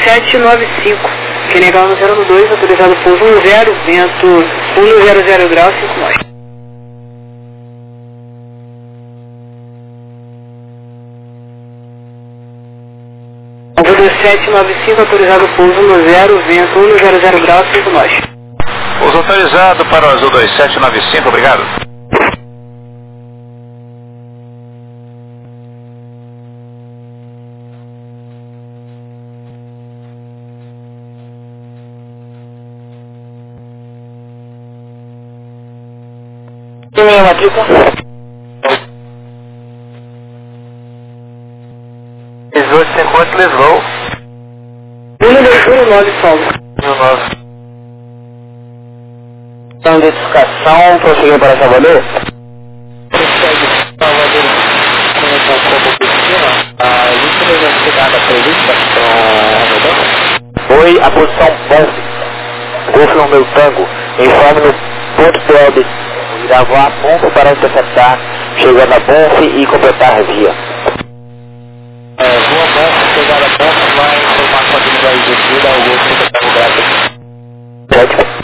2795. Senegal no 02, autorizado pouso 10, vento 100 graus, 5 nós. Alvo 2795, autorizado pouso 10, vento 100 graus, 5 nós. Pouso autorizado para o Azul 2795, obrigado. Tem a matrícula? 1850, Lisboa. 1219, Paulo. 19. Então, identificação, prosseguindo para Salvador? Prossegue Salvador como piscina. A última chegada prevista para Oi, a posição Golf Romeu Tango. Informe no ponto POB. Irá voar a ponte para interceptar, chegando a ponte e completar a via. Boa ponte, chegada a ponte, vai informar quando ele vai descer ao Golf Romeu Tango grátis. Pode.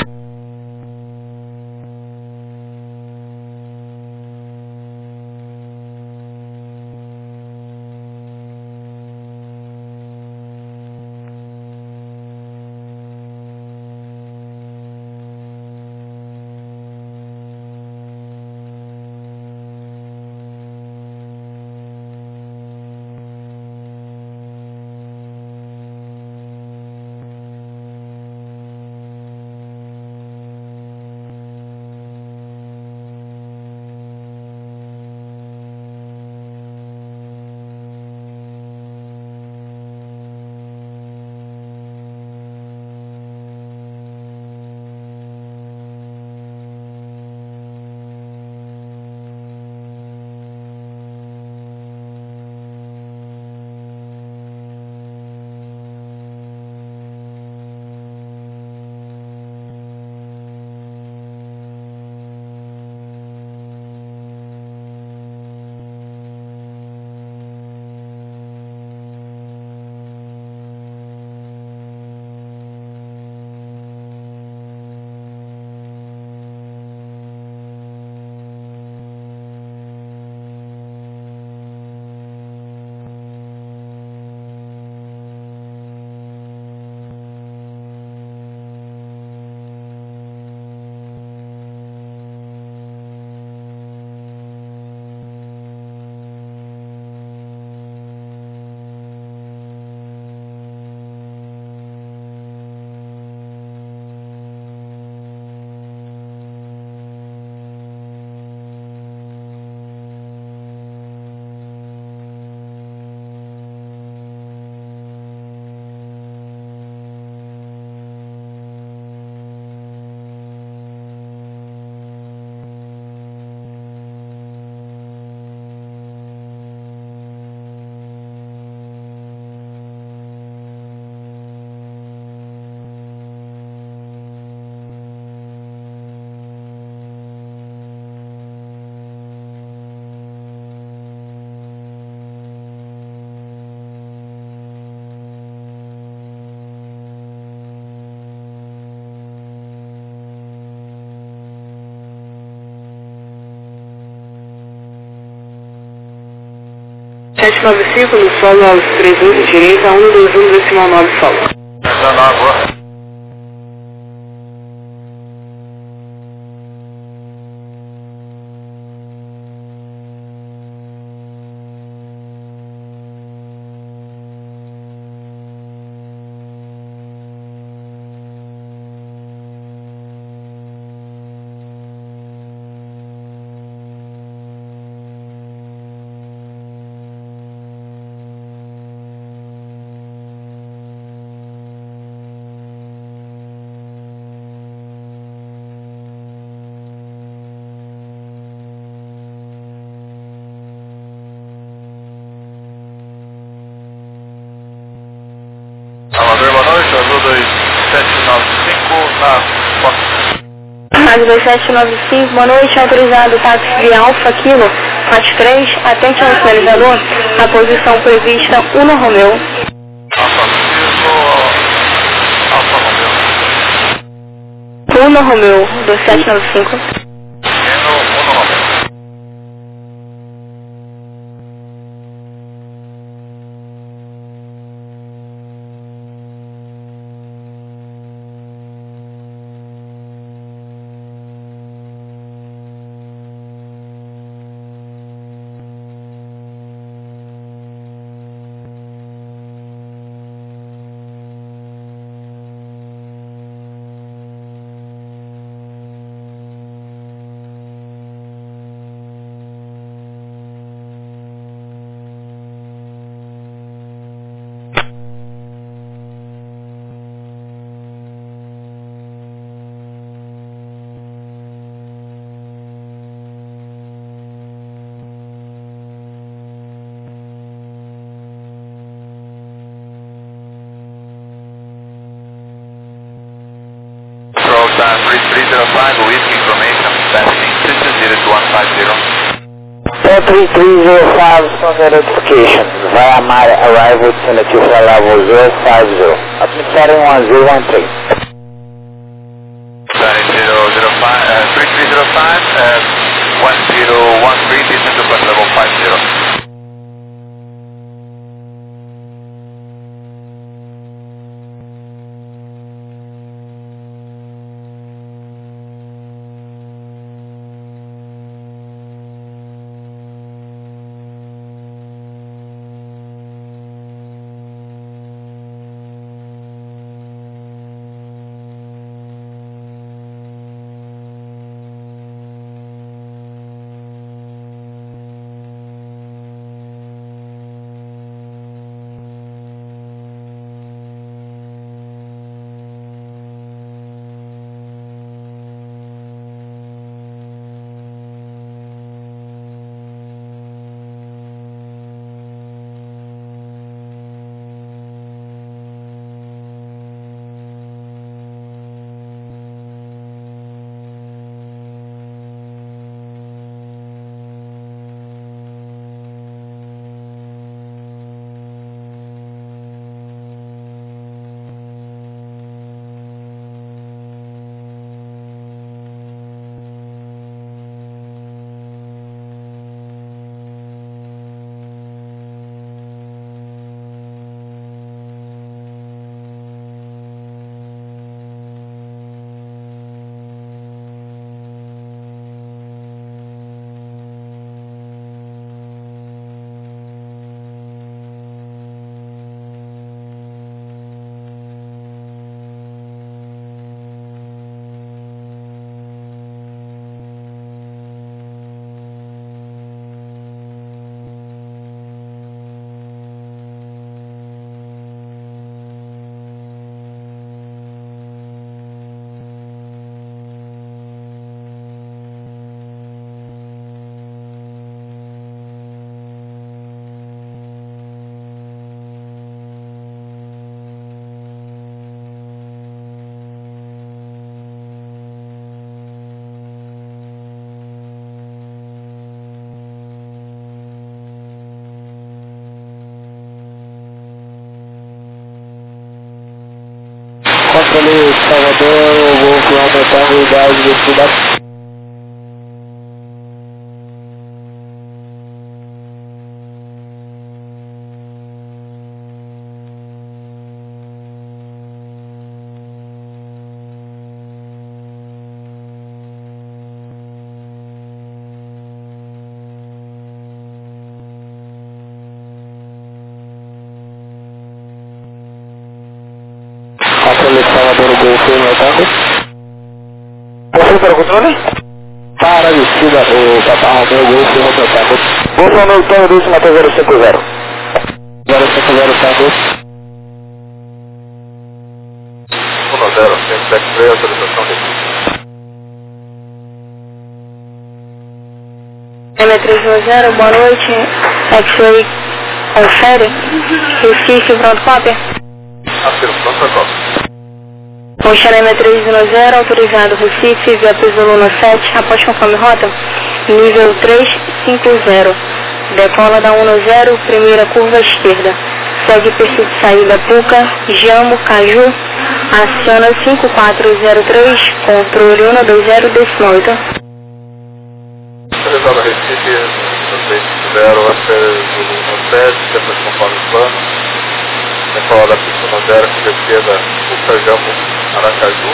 Sete 95 no solo aos 38, direita 121,9 solo. 19. Salvador, boa noite, Azul 2795 na Fox. Rádio 2795, boa noite, autorizado táxi de Alfa Kilo, faixa 3, atente ao sinalizador, a posição prevista 1 Romeu. Alfa Kilo, Lima Romeu, 2795. Time 3305, Whiskey information, passing 3305, some identification. Via my arrival tentative level 050. Atmospheric 1013. 3305, 1013, descent to flight level 50. Controle Salvador, vou aumentar a unidade de cidade. Controle Salvador, Golfo, aumentando. Você para o controle? Para a descida, o Papa Romeu, Golfo, aumentando. Golfo Hamilton, Russo, Matheus 050. 050, Santos. 10, 173, autorização de aqui. M310, boa noite. X-Ray confere. Recife, pronto, cópia. Afirmo, pronto para cópia. Oceano M310, autorizado Recife, via Piso Luna 7, após conforme rota, nível 350. Decola da 10, primeira curva esquerda. Segue perfil de saída Puca, Jambo, Caju, Aciona 5403, controle 120.8. Autorizado Recife, 260, Zulu 17, depois conforme o plano. Decola da pista 0 com descida Ucajambo, Aracaju.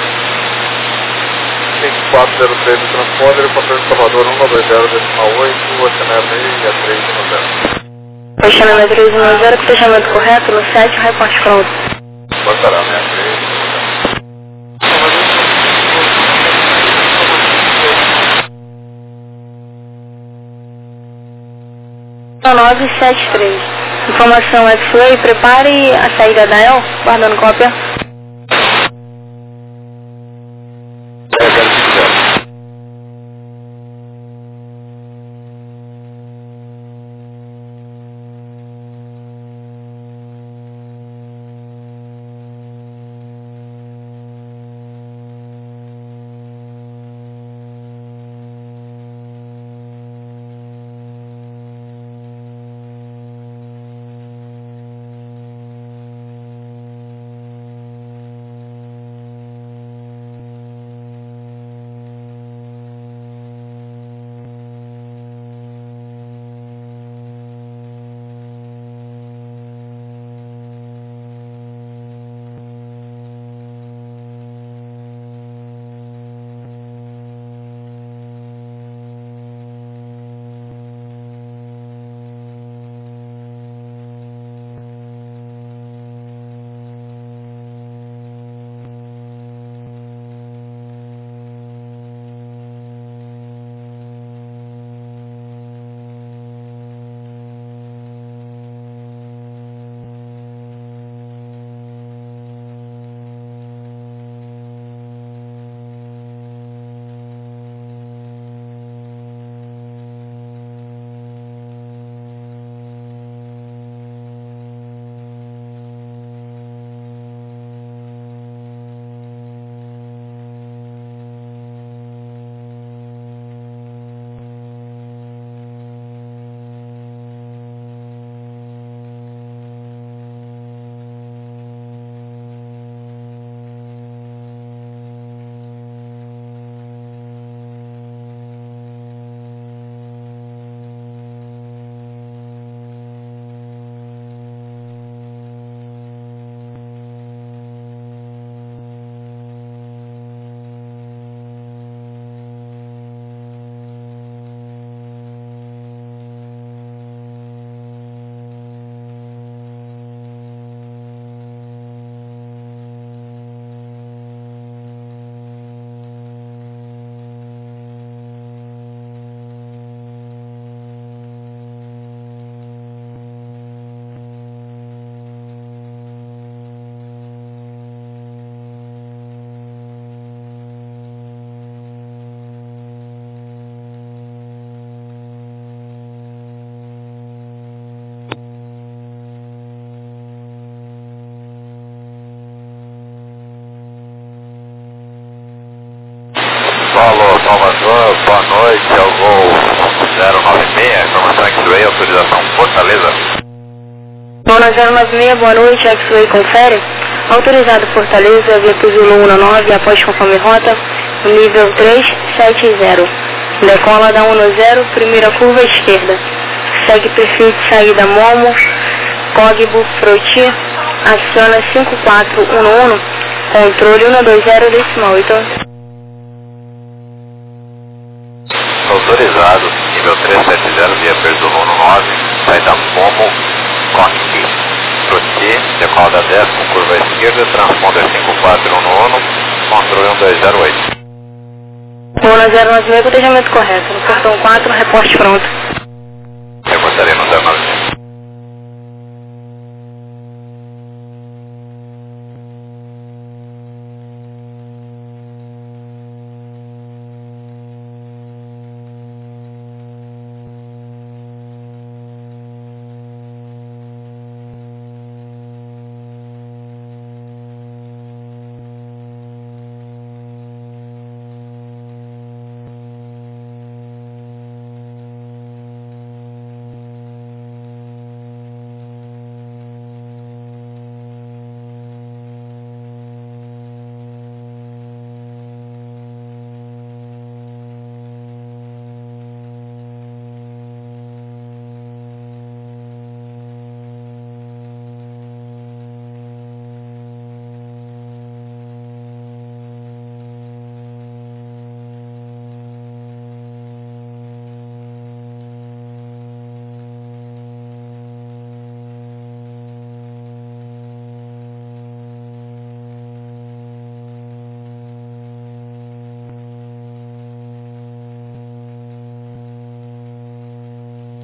5403 do transponder, controle de Salvador 120.8, Oceanéia 310. Oceanéia 310, fechamento correto no 7, reporte pronto. Passará, 63. 973. Informação X-Way, prepare a saída da EL, guardando cópia. Alô, Salvador, boa noite, é o voo 096, informação X-Ray, autorização Fortaleza. Zona 096, boa noite, X-Way confere. Autorizado Fortaleza, via Zulu 19, após conforme rota, nível 370. Decola da 10, primeira curva esquerda. Segue perfil de saída Momo, Código Froti, aciona 5411, controle 120.8. Autorizado, nível 370, via Zulu 9, saída Momo, Coque, Froti, decola da 10 com curva esquerda, transponder 5411, controle 1208. Zona 096, cotejamento correto. No portão 4, reporte pronto. Reportarei no 096.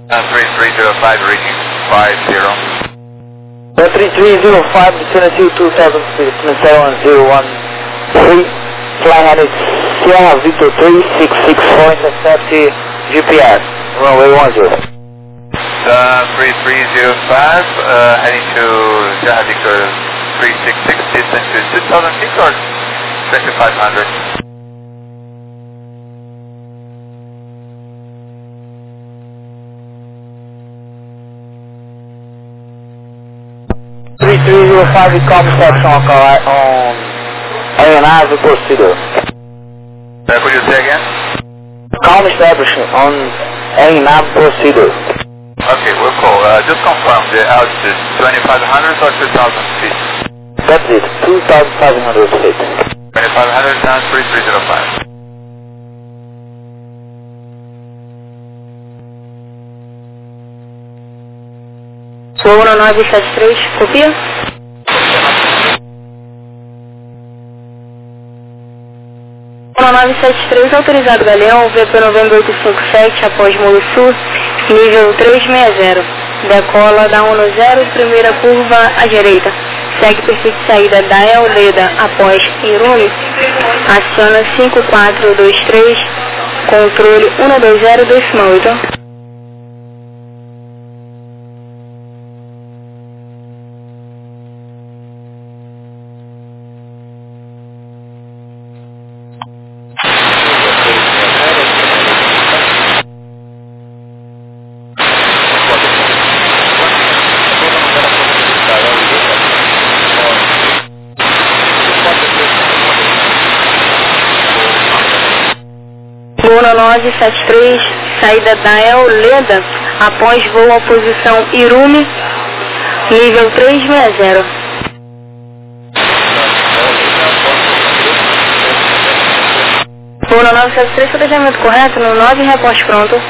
3305 reading 50. 3305, vicinity 2007-0113, flying headed Sierra Victor 366 point, accept GPS, runway 10. 3305, heading to Sierra Victor 366, distance to 2000 feet or 2500. 3305, calm section on ANAV procedure. Could you say again? Calm establishment on ANAV procedure. Okay, we'll call. Just confirm the altitude 2500 or 2000 feet? That's it, 2,500 feet. 2500 times 3305. Sul 1973, copia? Sul 1973, autorizado Galeão, VP Novembro 857, após Molo Sul, nível 360. Decola da 10, primeira curva à direita. Segue perfil de saída da Leda após Irume. Aciona 5423, controle 120,8. Luna 973, saída da Leda, após voo à posição Irume, nível 360. Luna 973, planejamento correto, no 9, reposte pronto.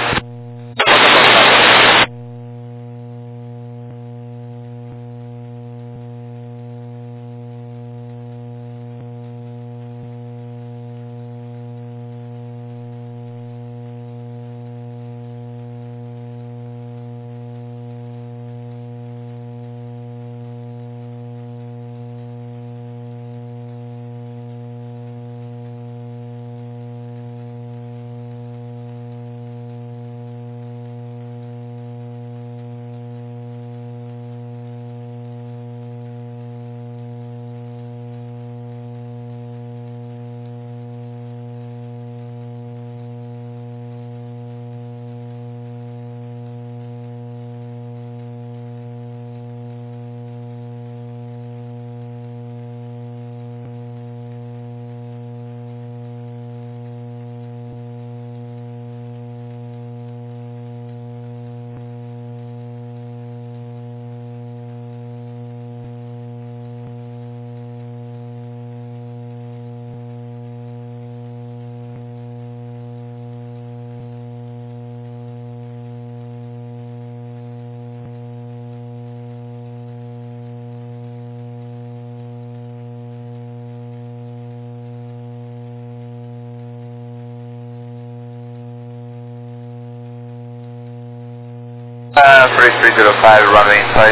Three 3305, runway inside.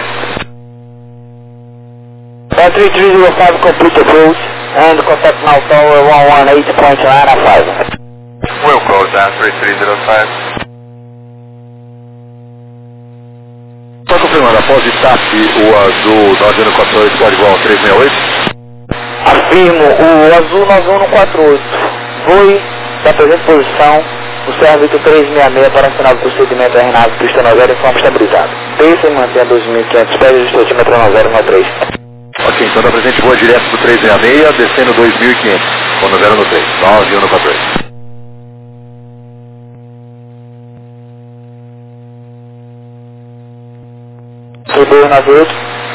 3305, complete approach, and contact now tower 118.905. We'll close down 3305. Só confirmando, após o TAP, o azul 9148 pode voar 368? Afirmo, o azul 9148, voe da presente posição, o Sierra Victor 366 para o final do procedimento RNAV pista 90 em forma estabilizada. Desça e mantenha 2.500 pés de altímetro 9013. Ok, então da presente voa direto do 366, descendo 2.500, com 9013, 9148. Sul 298,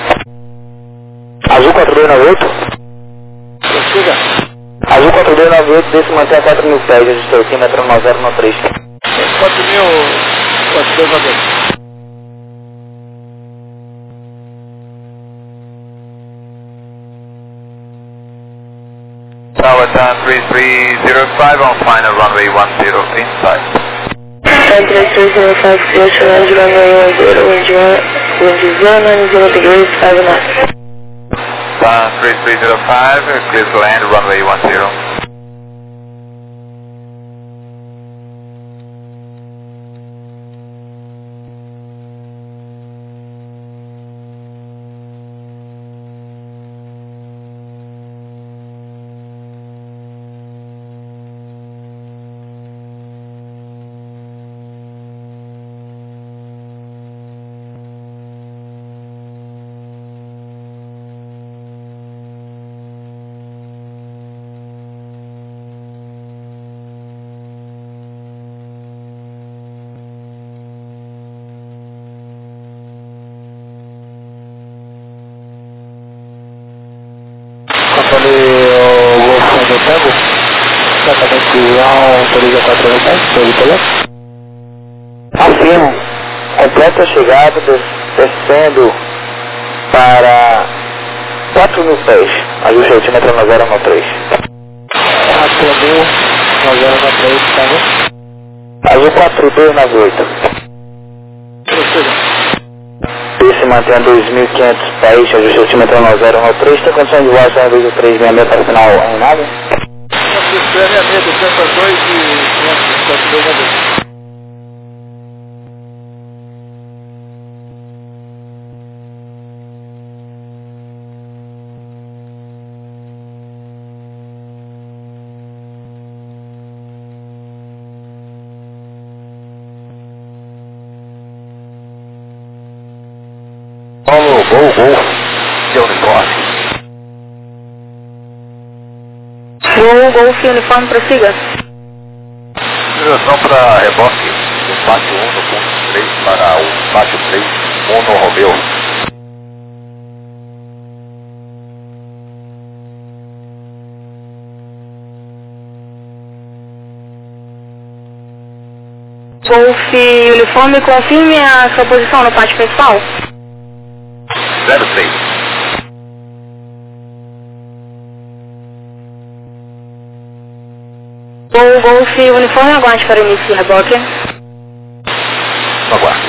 azul 4298. Prossiga. Azul 4298, desce e mantém a 4.000 pés de altímetro 9013. 4.042. Tower down 3305 on final runway 10 inside. 3305, clear to land runway 10, wind 0, 3305, clear to land runway 10. Controle o Golf do Tango, exatamente autoriza 4 Afirmo, completa a chegada, descendo para 4.000 pés, ajuste altímetro 9093. 4.093, tá bom? Azul 4298. Se mantém a 2.500 pés, ajuste altímetro 9093, tem condição de voar só 366 para o final Reinaldo? Paulo, Golf, seu uniforme. Golf uniforme, prossiga. Direção para reboque do pátio 1 do ponto 3 para o pátio 3, Mono Romeu. Golf uniforme, confirme a sua posição no pátio principal. 03. Golf uniforme, aguarde para início de reboque. Aguarde.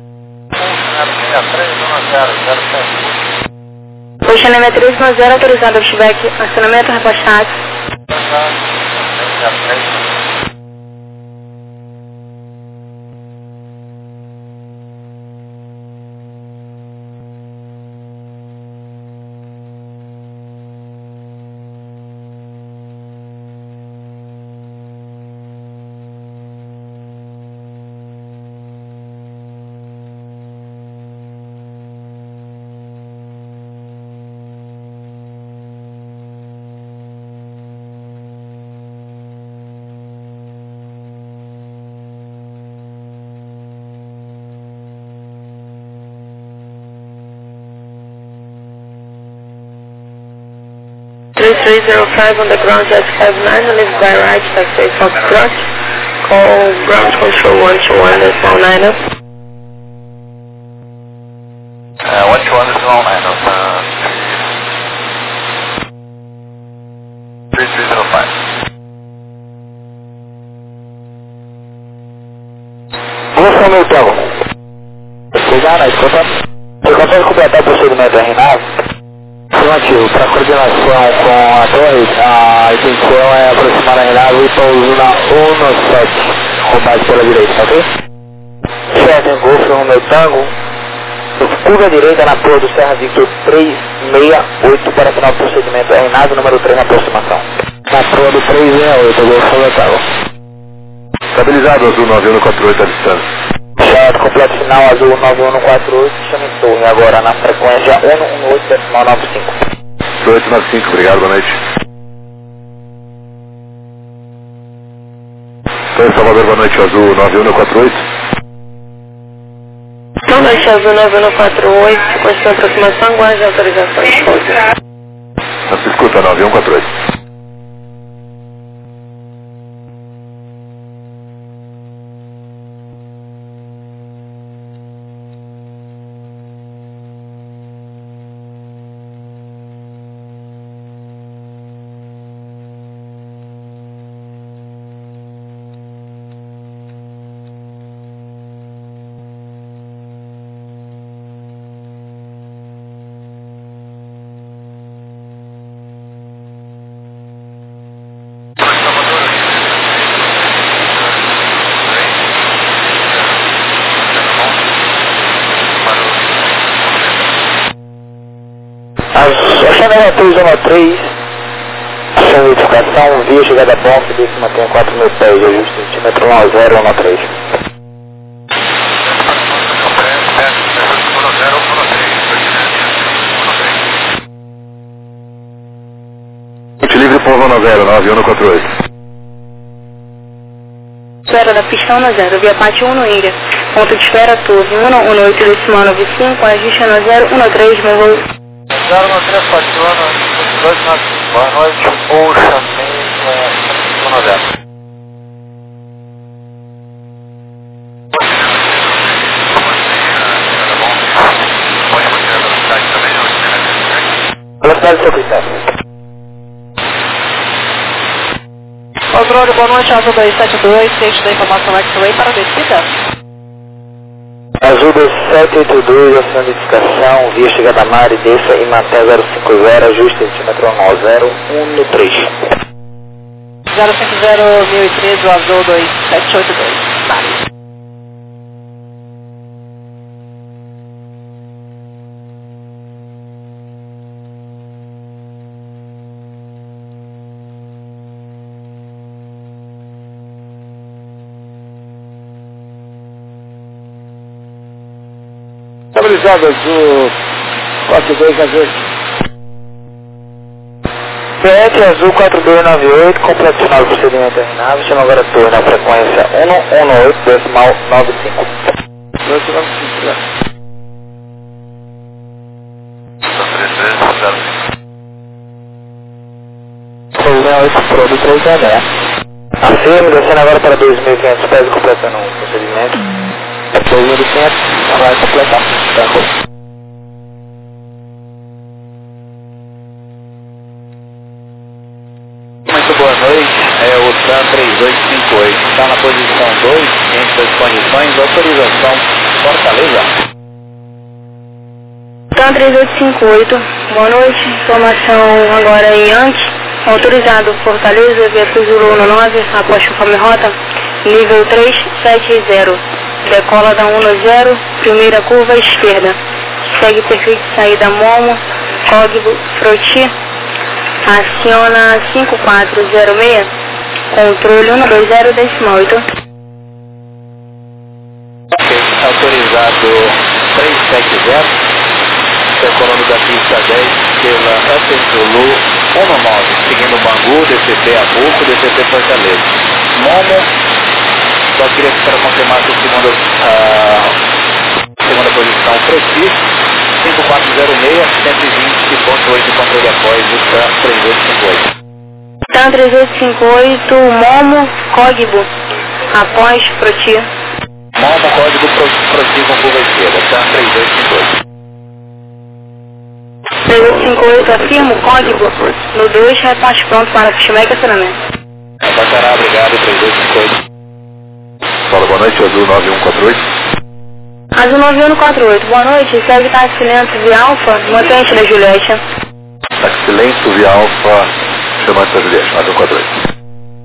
Oceanemia 310, autorizado feedback, acionamento, repostado. ...3305 on the ground jet 59, live by right, taxi Foxtrot, call ground control 121.9 up. 121.9 up, 3305. Golf Romeu Tango. Chegar na escuta. Você consegue completar o procedimento RNAV? Afirmativo, para coordenação com a torre, a intenção é aproximar a RNAV e pouso na 17, com base pela direita, ok? Certo, em Golf Romeu Tango. Curva direita na torre do Serra Victor 368 para final do procedimento RNAV número 3 na aproximação. Na torre do 368, Golf Romeu Tango. Estabilizado, Azul 9148 à distância. Certo, completo final Azul 9148, chama em torre agora na frequência 118.95. 1895, obrigado, boa noite. Então, Salvador, boa noite, Azul 9148. Boa noite, Azul 9148, condição de aproximação, aguarde a autorização de pouso. Não se escuta, 9148. Channel 313, sem identificação, via chegada bom, se mantenha 4.000 pés de ajuste centímetro 1013. Livre por zona 0, 9148. Espera da pista 10, via parte 1 no Índia. Ponto de espera, torre 118 decimal 95, ajuste no 013, meu voo. 013, Patrona, 295, boa noite, Ocean, zona 0. Velocidade 107. Controle, boa noite, Azul 272, stage da informação X-Ray para descida. Azul 272, ação de identificação, via chegada mar e desça e mantenha 050, ajuste centímetro 1013. 050, 1013, Azul 2782. Vale. Estabilizado Azul 42 Azul. PET Azul 4298, completo final do procedimento terminado, chama agora torre na frequência 118 decimal 95. 295, né? Pro do 3 Afirme, descendo agora para 2.500 pés, completando o procedimento. 2.500, vai completar. Muito boa noite, é o TAM 3858, está na posição 2, entre as condições, autorização, Fortaleza. TAM 3858, boa noite, informação agora em Yankee, autorizado Fortaleza, via Zulu 19, após conforme rota, nível 370. Decola da 10, primeira curva esquerda. Segue perfil de saída Momo, código Froti. Aciona 5406, controle 120 decimal 8. Ok, autorizado 370, decolando da pista 10 pela Zulu 19, seguindo Bangu, DCT Abuco, DCT Fortaleza. Momo. Só queria para confirmar que segunda posição Froti, 5406, 120.8, controle após o TAM 3858. TAM 3858, Momo, código, após Froti. Momo, código Froti com curva esquerda, TAM 3858. 3858, afirmo, código, no 2, reparte pronto para fechimento e acionamento. Bacará, obrigado, 3858. Fala, boa noite, Azul 9148. Azul 9148, boa noite, segue táxi lento via Alfa, mantente da Juliette. Táxi lento via Alfa, chamante da Juliette, 9148.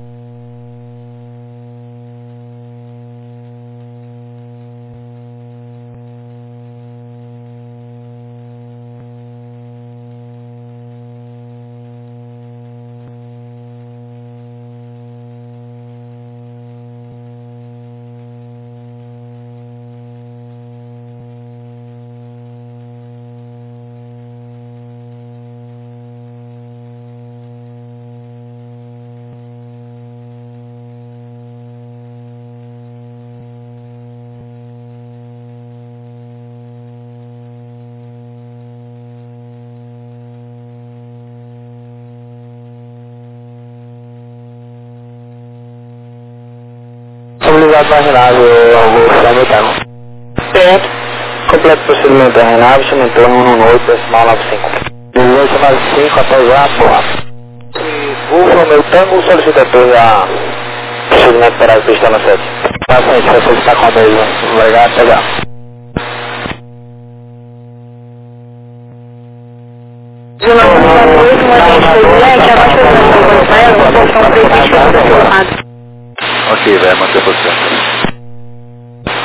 Estabilizado na renave, eu vou aumentando. PET, completo procedimento da renave, chama em torno 118 decimal 95. 1895 até já, porra. Voo meu tango, solicita a procedimento para a pista no 7. Paciente, vai solicitar com a mesa. Obrigado, até já. Ok, vai manter a posição.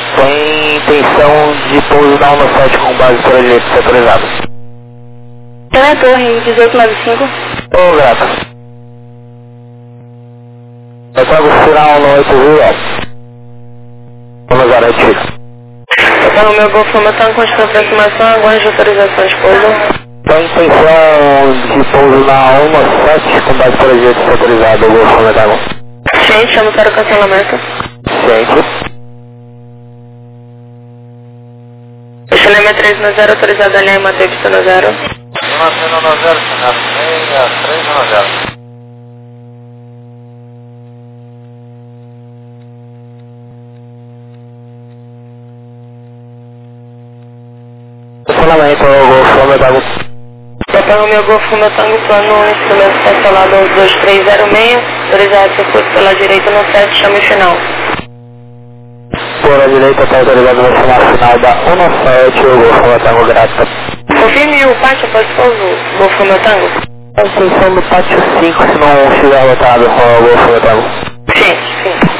Tem intenção de pouso da 17 com base por ele autorizado. Na torre 1895. Ô, grata. Eu trago o sinal no 8 rural. Vamos agora, tira. Então, o meu Golf Tango continua aproximação, aguarde autorização de pouso. Tem intenção de pouso na 17 com base por jeito autorizado, o Golf Tango. Gente, chamo para o cancelamento. Gente. Cinema 390, autorizado a linha Matei pista no 0. 1990, cenário 6390. Cancelamento, o Golf Tango. Então, o meu Golf Tango, plano instrumento cancelado aos 2306, autorizado circuito pela direita no 7, chame final. Por a direita está autorizado no chamar final da 17, o Golf Tango grata. Confirme o pátio após pouso, Golf Tango. A intenção do pátio 5, se não estiver lotado, o Golf Tango. Sim, sim.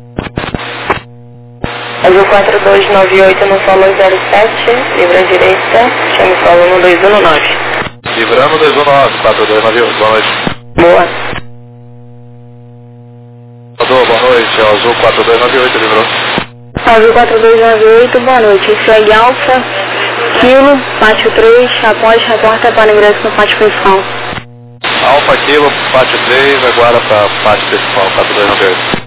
Azul 4298 no solo 07, livre à direita, chame solo 1219. Livrando 219, 4298, boa noite. Boa. Boa noite, Azul 4298, livrou. Azul 4298, boa noite. Segue Alfa, Kilo, pátio 3, após reporta para ingresso no pátio principal. Alfa Kilo, pátio 3, aguarda para pátio principal, 4298.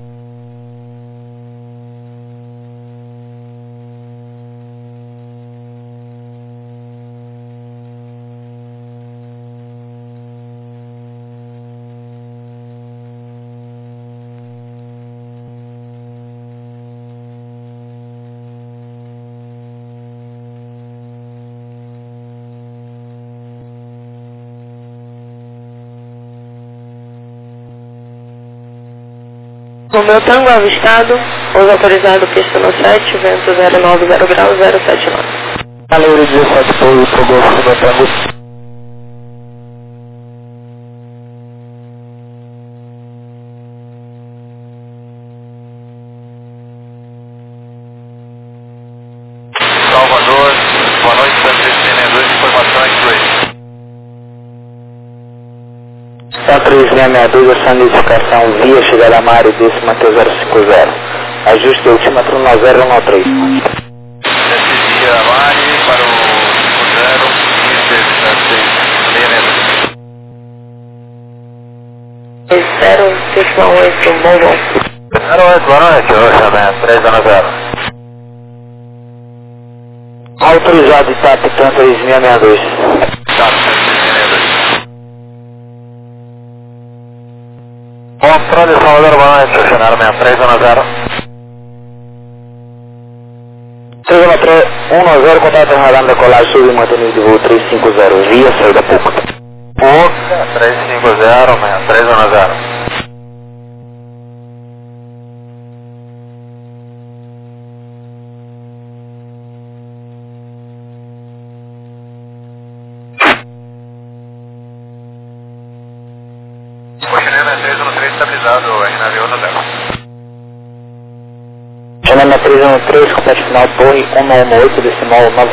O meu tango avistado, pouso autorizado pista no 7, vento 090 graus 079. Valeu, 17 pouso pro Golf Tango. Salvador, boa noite, Santa 2, informações 2. Tá 3662, essa notificação via chegada a Mário, desse Mateus 050. Ajuste ultímetro 9013. Esse dia, Mari, para o 068, bom. 08, boa noite, Oxamento, 390. Autorizado está apitando 3662. Tá, 362. Controle Salvador, boa noite, estacionário 6310. 310, contato radar decolar sul e mantenido de voo 350, via saída pública. Oca, 350, 6310. Coxinema 313 estabilizado, RNAV 1 Janela 313, complete final, torre 118, decimal 95.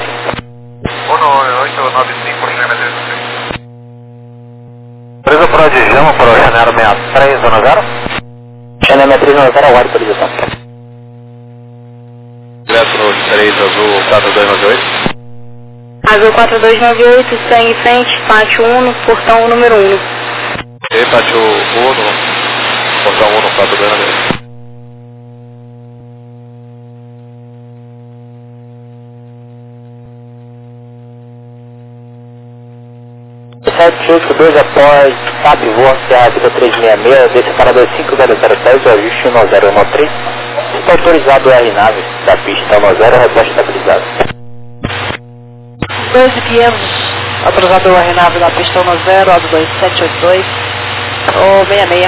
18895, Coxinema 313. Presa por adjunto para o Janela 6310. Janela 390, aguarde autorização. Direto no 3 azul 4298. Azul 4298, segue em frente, pátio 1, portão número 1. E pátio 1, portão 1, 4298. Chute 2 após, SAP voa, Serra Vida 366, desce para 25010, o ajuste 1013. Está autorizado o R-Nave da pista 10, reposta estabilizado. 12,500, autorizado o R-Nave da pista 10, ADO 2782, ou 66.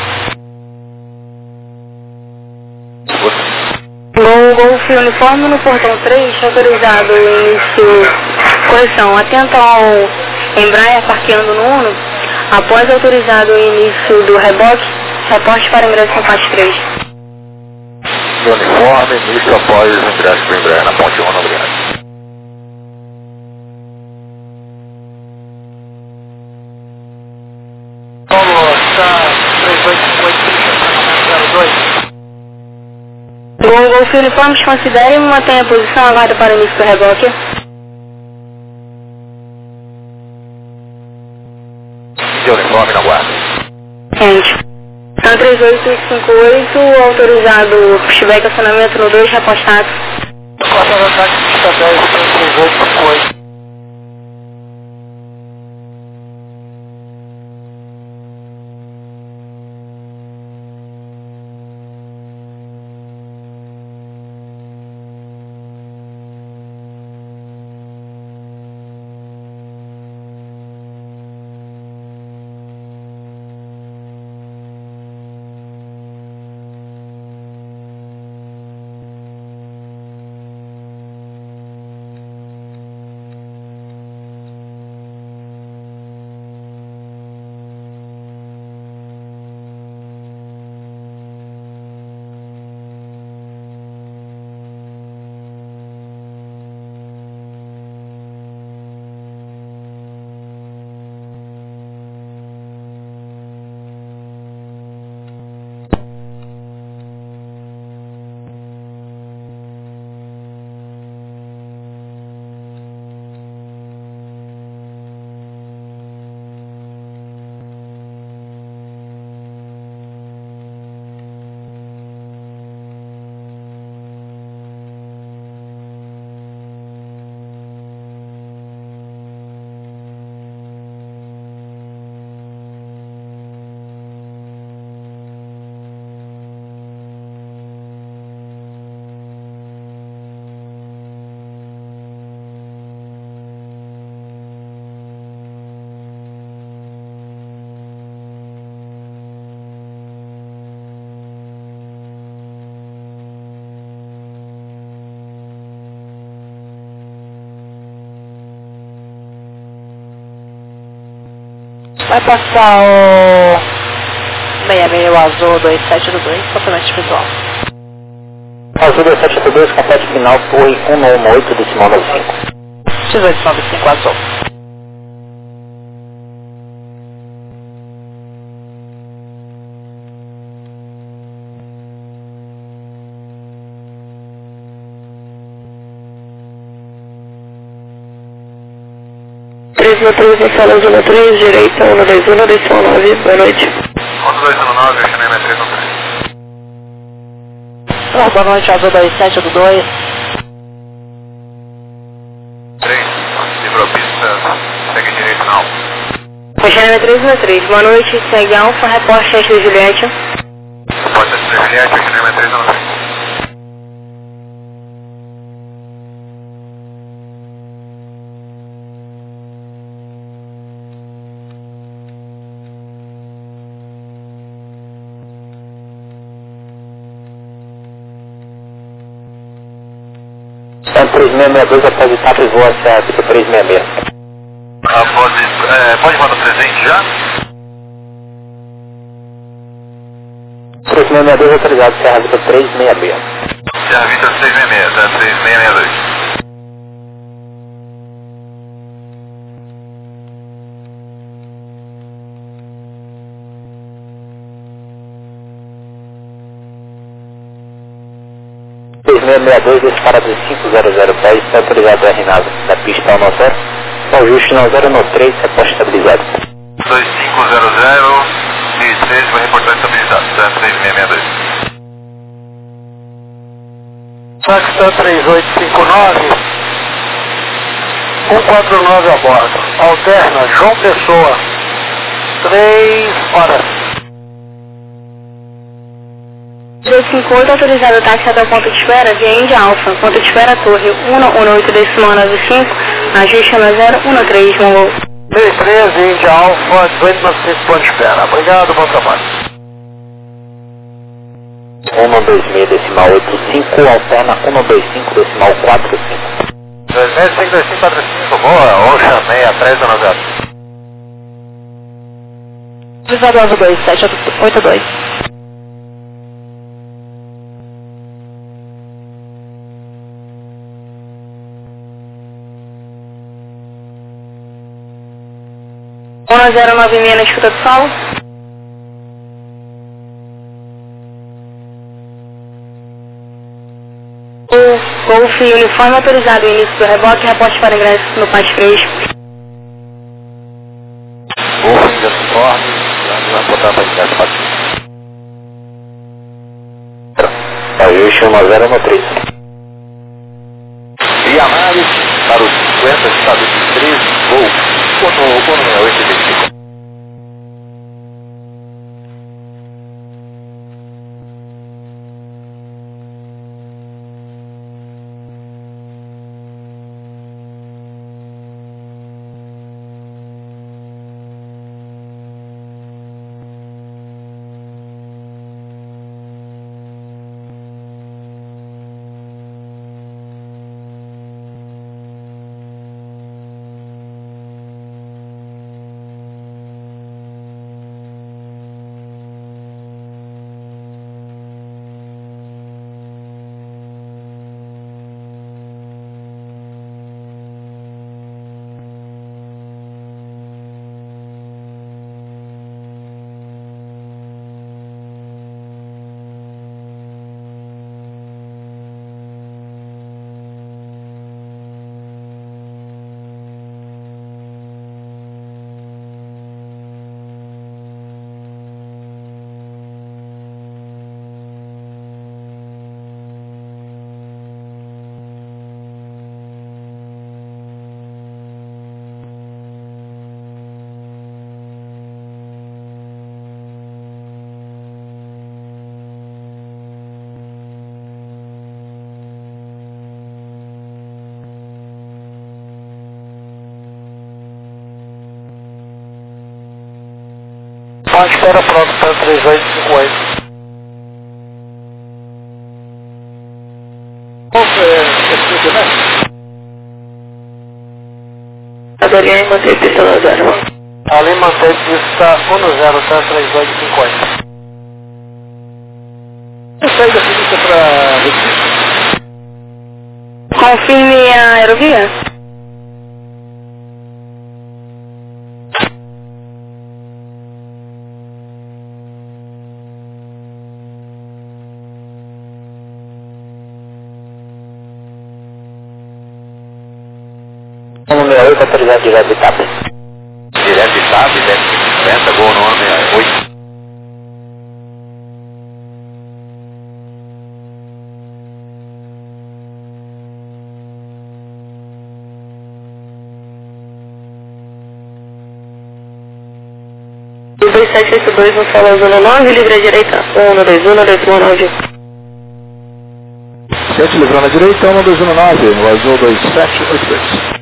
Golf uniforme no portão 3, autorizado o início, correção, atento ao Embraer parqueando no 1, após autorizado o início do reboque, reporte para ingresso no pátio 3. Do uniforme, início após ingresso para Embraer na ponte 1, obrigado. Confio uniformes, considere e mantenha a posição, aguarda para início do reboque. E uniforme na guarda. Gente. Então 3858, autorizado pushback, acionamento no 2, repostado. Costa do ataque, pista 10, 3858. Vai passar o 66 azul 2782, complemento visual. Azul 2782, complete final, torre 118, decimal 95. 1895 azul. Zona 3, direita, 121, decimal 9, boa noite. 1219, chamei 313. Boa noite, azul 2782. 3, livrou pista, segue direito na alfa. Roxana 313, boa noite, segue Alfa, reporte teste de Juliette. Pode ser Juliette, chamei 313. Então 3662, após etapa e voa até a pista 366. Pode mandar presente já? 3662 autorizado, Serra Vita 366. Serra Vita 366, tá? 3662. Esse para 50010, está autorizado a RNAV da pista 190, ajuste 90 no 3, reposta estabilizado. 2500, 2013, vai reportar estabilizado, tá? 3662. Paxton 3859, 149 a bordo. Alterna, João Pessoa, 3 horas. 258, autorizado táxi até o ponto de espera, via Índia Alfa, ponto de espera, torre 118, decimal 95, ajuste 1013, Mongol. 313, Índia Alfa, 1895, ponto de espera. Obrigado, bom trabalho. 126, decimal 85, alterna 125, decimal 45. 262545, boa, Ocean 63 da 90. Autorizado azul 2782. Ona 096 na escuta do solo. Confie, uniforme autorizado, início do reboque, reporte para ingresso no Pátio Fresco. Golf, uniforme, vai botar para ingresso Pátio. Ajuste 1013. E análise para os 50, estado de 3, Golf, Cono 825. Espera pronto para 3858. Adoriane, mantém pista no 0. Ali mantém pista 10 para 3850. Eu saí da pista para Recife. Confirme a aerovia. Número 68, autorizado direto de TAP. Direto de TAP, 1050, gol no 68. O 2782 no solo zona 9, livre à direita, 121, 7 livrando à direita, 1219, no azul 2782.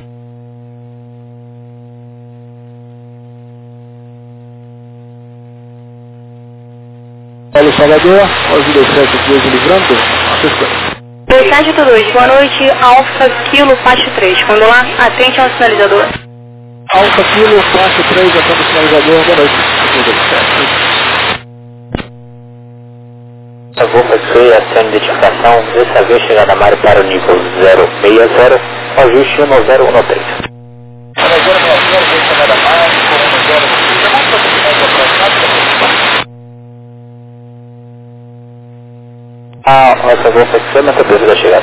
Paulo Salvador, azul 2782 livrando, a sequência. 2782, boa noite, Alfa Kilo Pátio 3. Quando lá, atente ao sinalizador. Alfa Kilo, Pátio 3, atendo o sinalizador, boa noite. A Golfa Free, acione identificação, dessa vez chegada a Mário para o nível 060, ajuste 1013. Nossa Golfa Free, mas a da chegada.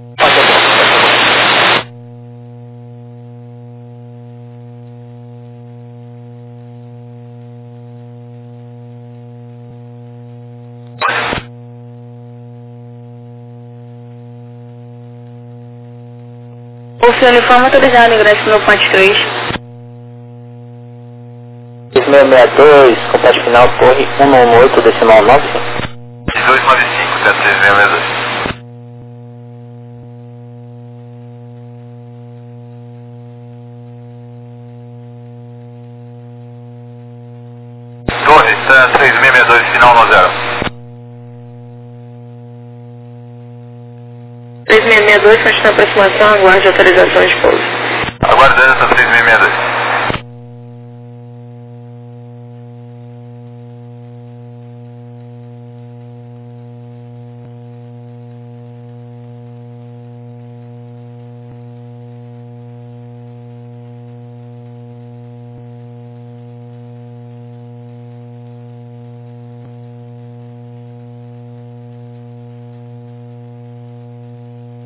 O seu uniforme autorizado, ingresso no Pátio 3. 3662, compete final, torre 118, decimal 9. 2295, 3662. Torre, 3662, final no 0. 3662, faixa na aproximação, aguarde autorização de pouso. Aguardando essa 3662.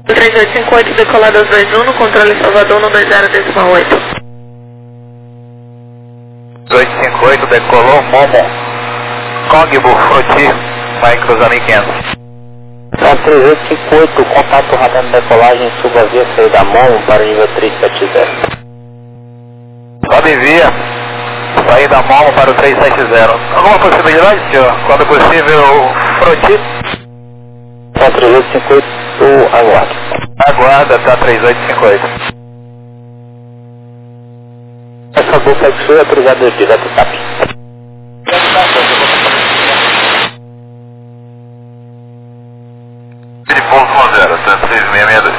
3858, decolado aos 21, controle Salvador no 20,8. 858, decolou, Momo. Cogbo, Froti, vai cruzar 1500. 3858, contato radando decolagem, suba via saída Momo para o nível 370. Sobe via, saída Momo para o 370. Alguma possibilidade, senhor? Quando possível, Froti? 3858, aguardo. Aguarda, tá 3858. Por favor, pegue sua autorizado direto TAP. Pouso 0, 3662.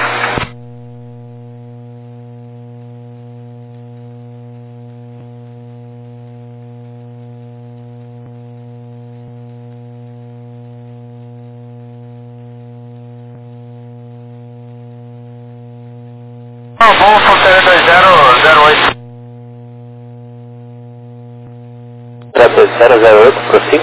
Tá bom, Fonteira 2008. 008, prossiga.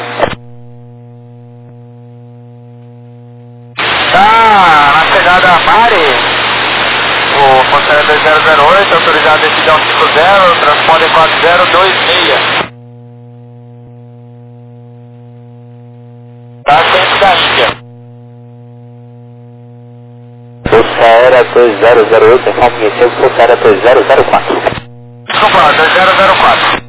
Tá na chegada Mari, o Fonteira 2008, autorizado decisão 50, transponder 4026. Tá centro da Índia. Força Aérea 2008, informe que recebo Força Aérea 2004. Desculpa, 2004.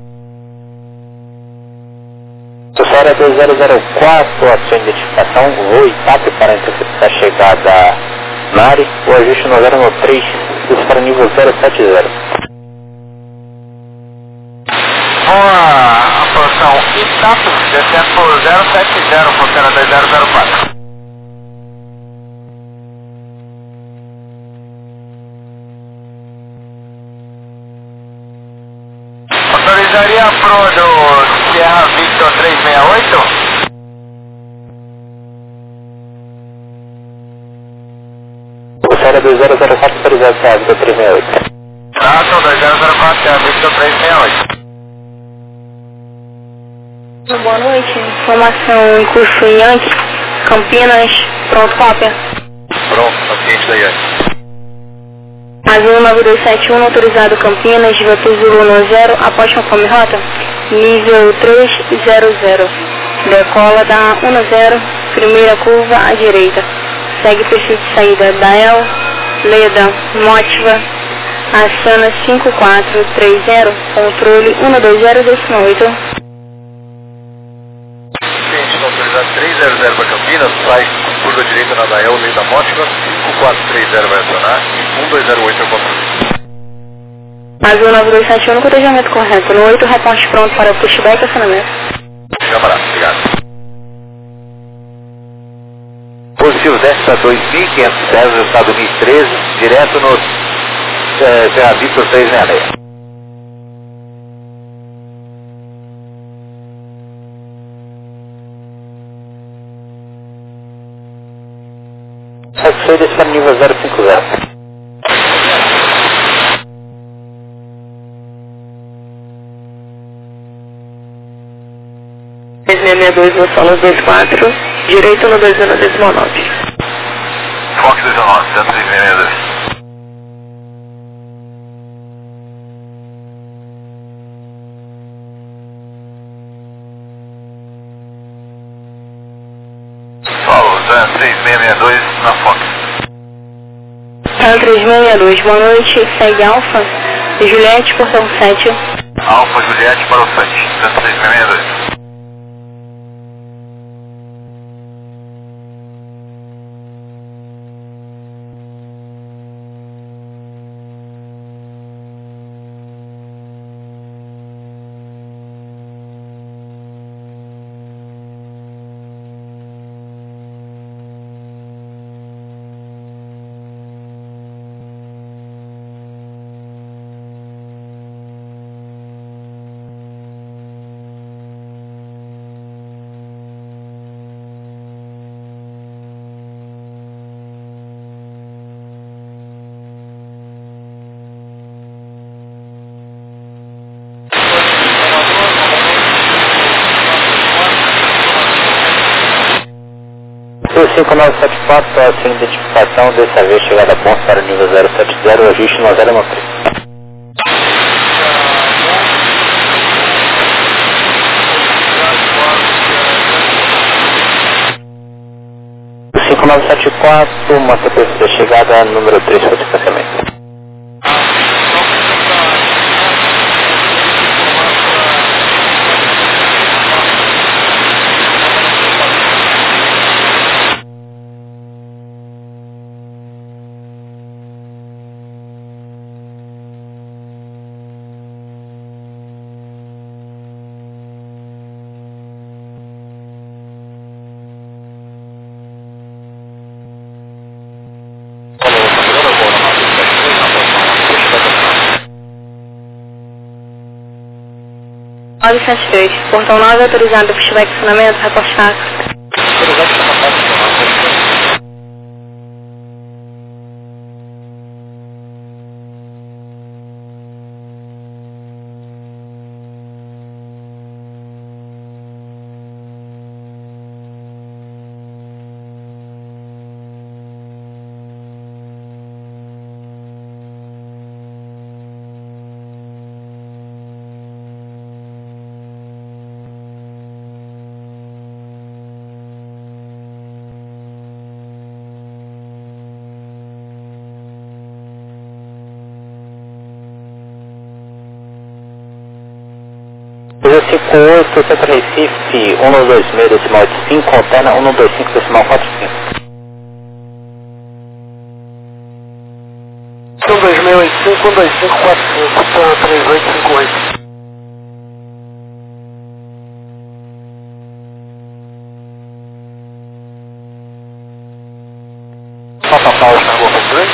Força Aérea 2004, a sua identificação, voo e TAP para interceptar a chegada Mari, o ajuste no 093, isso para nível 070. Boa, a posição Itato, descendo por 070, Fonteira 2004. Autorizaria a pro do Sierra Victor 368? Força Aérea 2004, autorizado Sierra Victor 368. Trato 2004, Sierra Victor 368. Boa noite, informação em curso em Yankee, Campinas, pronto, cópia. Pronto, paciente da Yankee. Azul 9271, autorizado Campinas, Vatu Zulu 90, após conforme rota, nível 300. Decola da 10, primeira curva à direita. Segue perfil de saída Dael, Leda, Motiva, Asana 5430, controle 120,8. Paciente autorizado 300 para Campinas, sai curva direita na Dael, lei da Mótica, 5430 vai acionar e 1208 é o controle. Azul 9271, no cotejamento correto. No 8, reporte pronto para o pushback e acionamento. Camarada, obrigado. Positivo 10 para 2.500, resultado 2013, direto no Sierra Victor 366. Satisfeito esse para nível 050. no solo 24, direito no 21,19. Fox 19, 162. Paulo, 3662 na Fox. Tá 3662, boa noite, segue Alfa, Juliette, portão 7. Alfa Juliette para o 7, 3662. 5974, próxima identificação, dessa vez chegada a ponto para o nível 070, ajuste 1013. 5974, manter precisa chegada número 3 para o distanciamento. Portão 9 autorizado para estiver estacionamento, reporte carga. Coisa 58, Centro Recife, 126 decimal 85, alterna 125 decimal 45. 12685, 12545, 3858. Papa Paulo, Chargou para 2.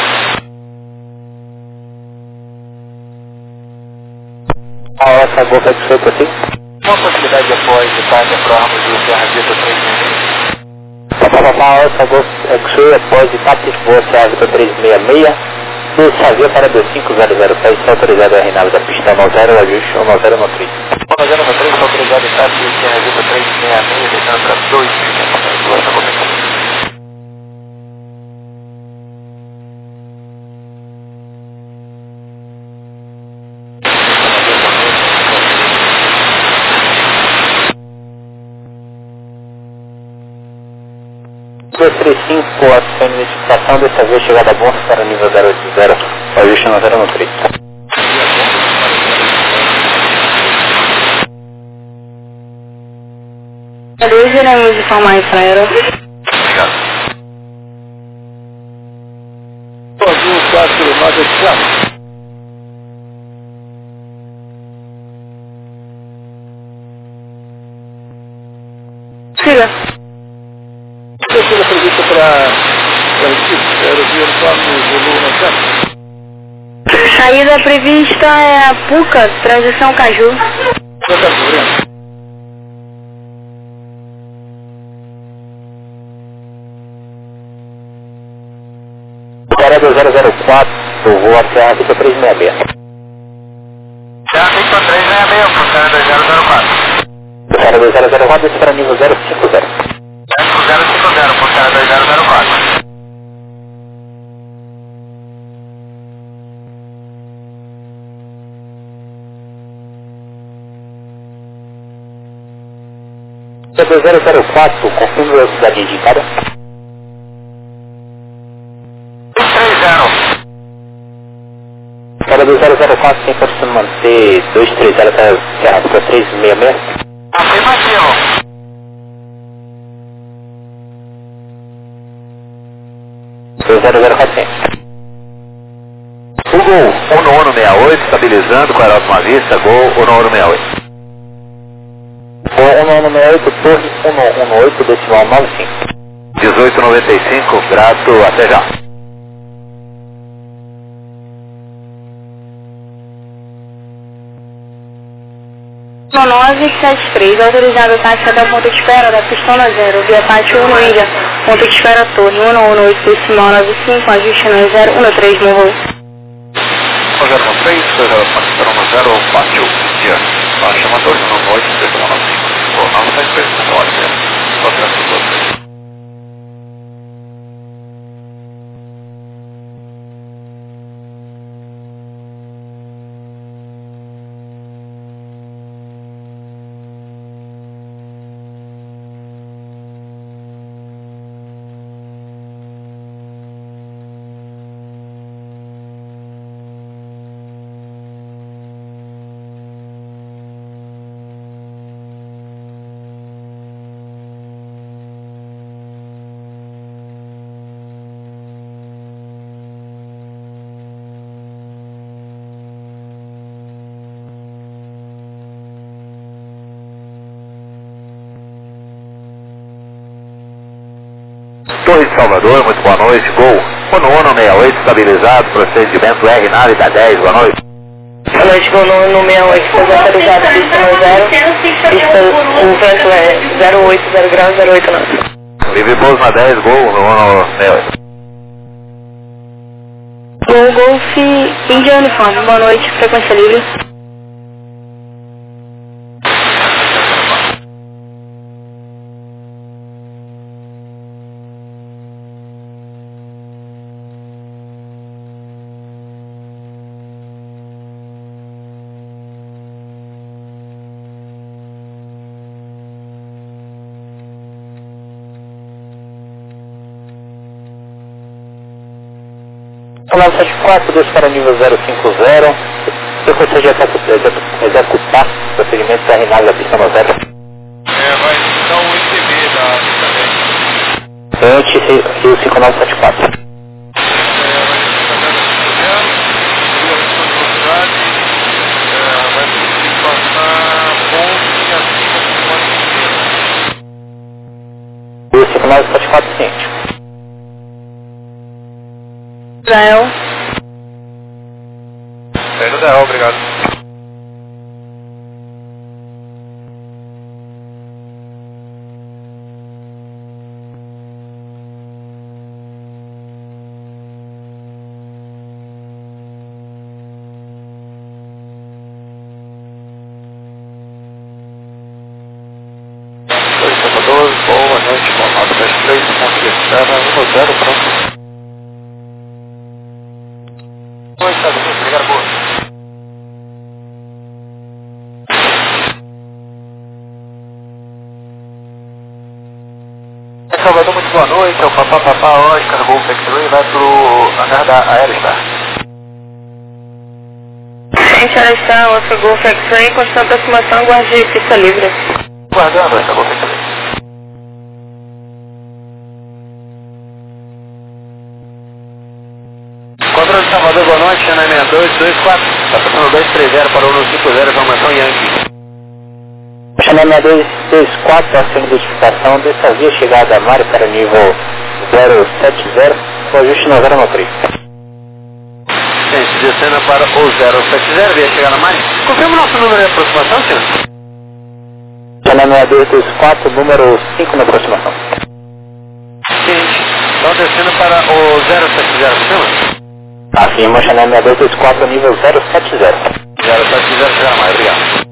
Essa boca que foi por si? Uma possibilidade de apoio de tarde para armas do Serra Vita 366. Essa boca que foi após de TAP Boa Serra Vita 366, do Xavier para 25006, está autorizado a RNAV da pista 90, ajuste 1013. 1013, está autorizado em TAP Serra Vita 366, deixando para 2,500. com a sua identificação, dessa vez chegada a bolsa para o nível 080, ajuste 1013. Dois iremos informar em Fraero. Obrigado. Azul 497. Siga. Terceira prevista para Recife, aeroviário Flávio Volume 7. Saída prevista é a Puca, transição Caju. Parada 004, voo a Serra Vita 366. Serra Vita 366, portando 2004. Parada 004, desce para nível 050. 050, portando 2004. Parada 004, confirme a velocidade indicada. 230. Parada 004, tem força manter 230 até Serra Vita 366. Afirmativo. O Gol 1168, estabilizando com a aeródromo vista, Gol 1168. Gol 1168, torre 118, decimal 95. 1895, grato, até já. No 973, autorizado o táxi até o ponto de espera da Pistola 0, via Pátio 1 Ilha, ponto de espera Torre 118, decimal 95, ajuste 9013 no voo. 013, Pistona 0, Pátio Ilha, chama Torre 118, decimal 95, 973, olha, só transfer. Torre de Salvador, muito boa noite, Gol. Ono 68, estabilizado, procedimento R nave da 10, boa noite. Boa noite, Gol no 68, foi autorizado, pista no 0, pista, o vento é 080 graus, 08 não. Livre pouso na 10, Gol no Ono 68. Gol, Golf, Índia Uniforme, boa noite, frequência livre. Olá, 74, 2 para nível 050, frequência de executar procedimento R nave da pista no 0. Vai dar o ICB da pista 10. Antes Rio 5974. Vai conseguir passar ponte acima de 1 Rio 5974, ciente. Israel. Saindo da Israel, obrigado. Oi, Salvador, boa noite, formado 23, ponto de espera, 10, pronto. Oi, Salvador, obrigado, boa. Salvador, muito boa noite, é o Papá Oscar, Golf X-Ray, vai pro hangar da Aerostar. Gente, ela está, Oscar Golf X-Ray, constante aproximação, guarde pista livre. Guardando essa Golf X-Ray. Controle de Salvador, boa noite, China 6224, está passando 230 para o 150, informação Yankee. China 6224, acima de notificação, dessa via chegada a Mário para nível 070, o ajuste no 093. Gente, descendo para o 070, via chegada a Mário. Confirma o nosso número de aproximação, senhor? China 6224, número 5 na aproximação. Gente, então descendo para o 070, confirma? Afirma, China 6224, nível 070. 070, chegada a Mário, obrigado.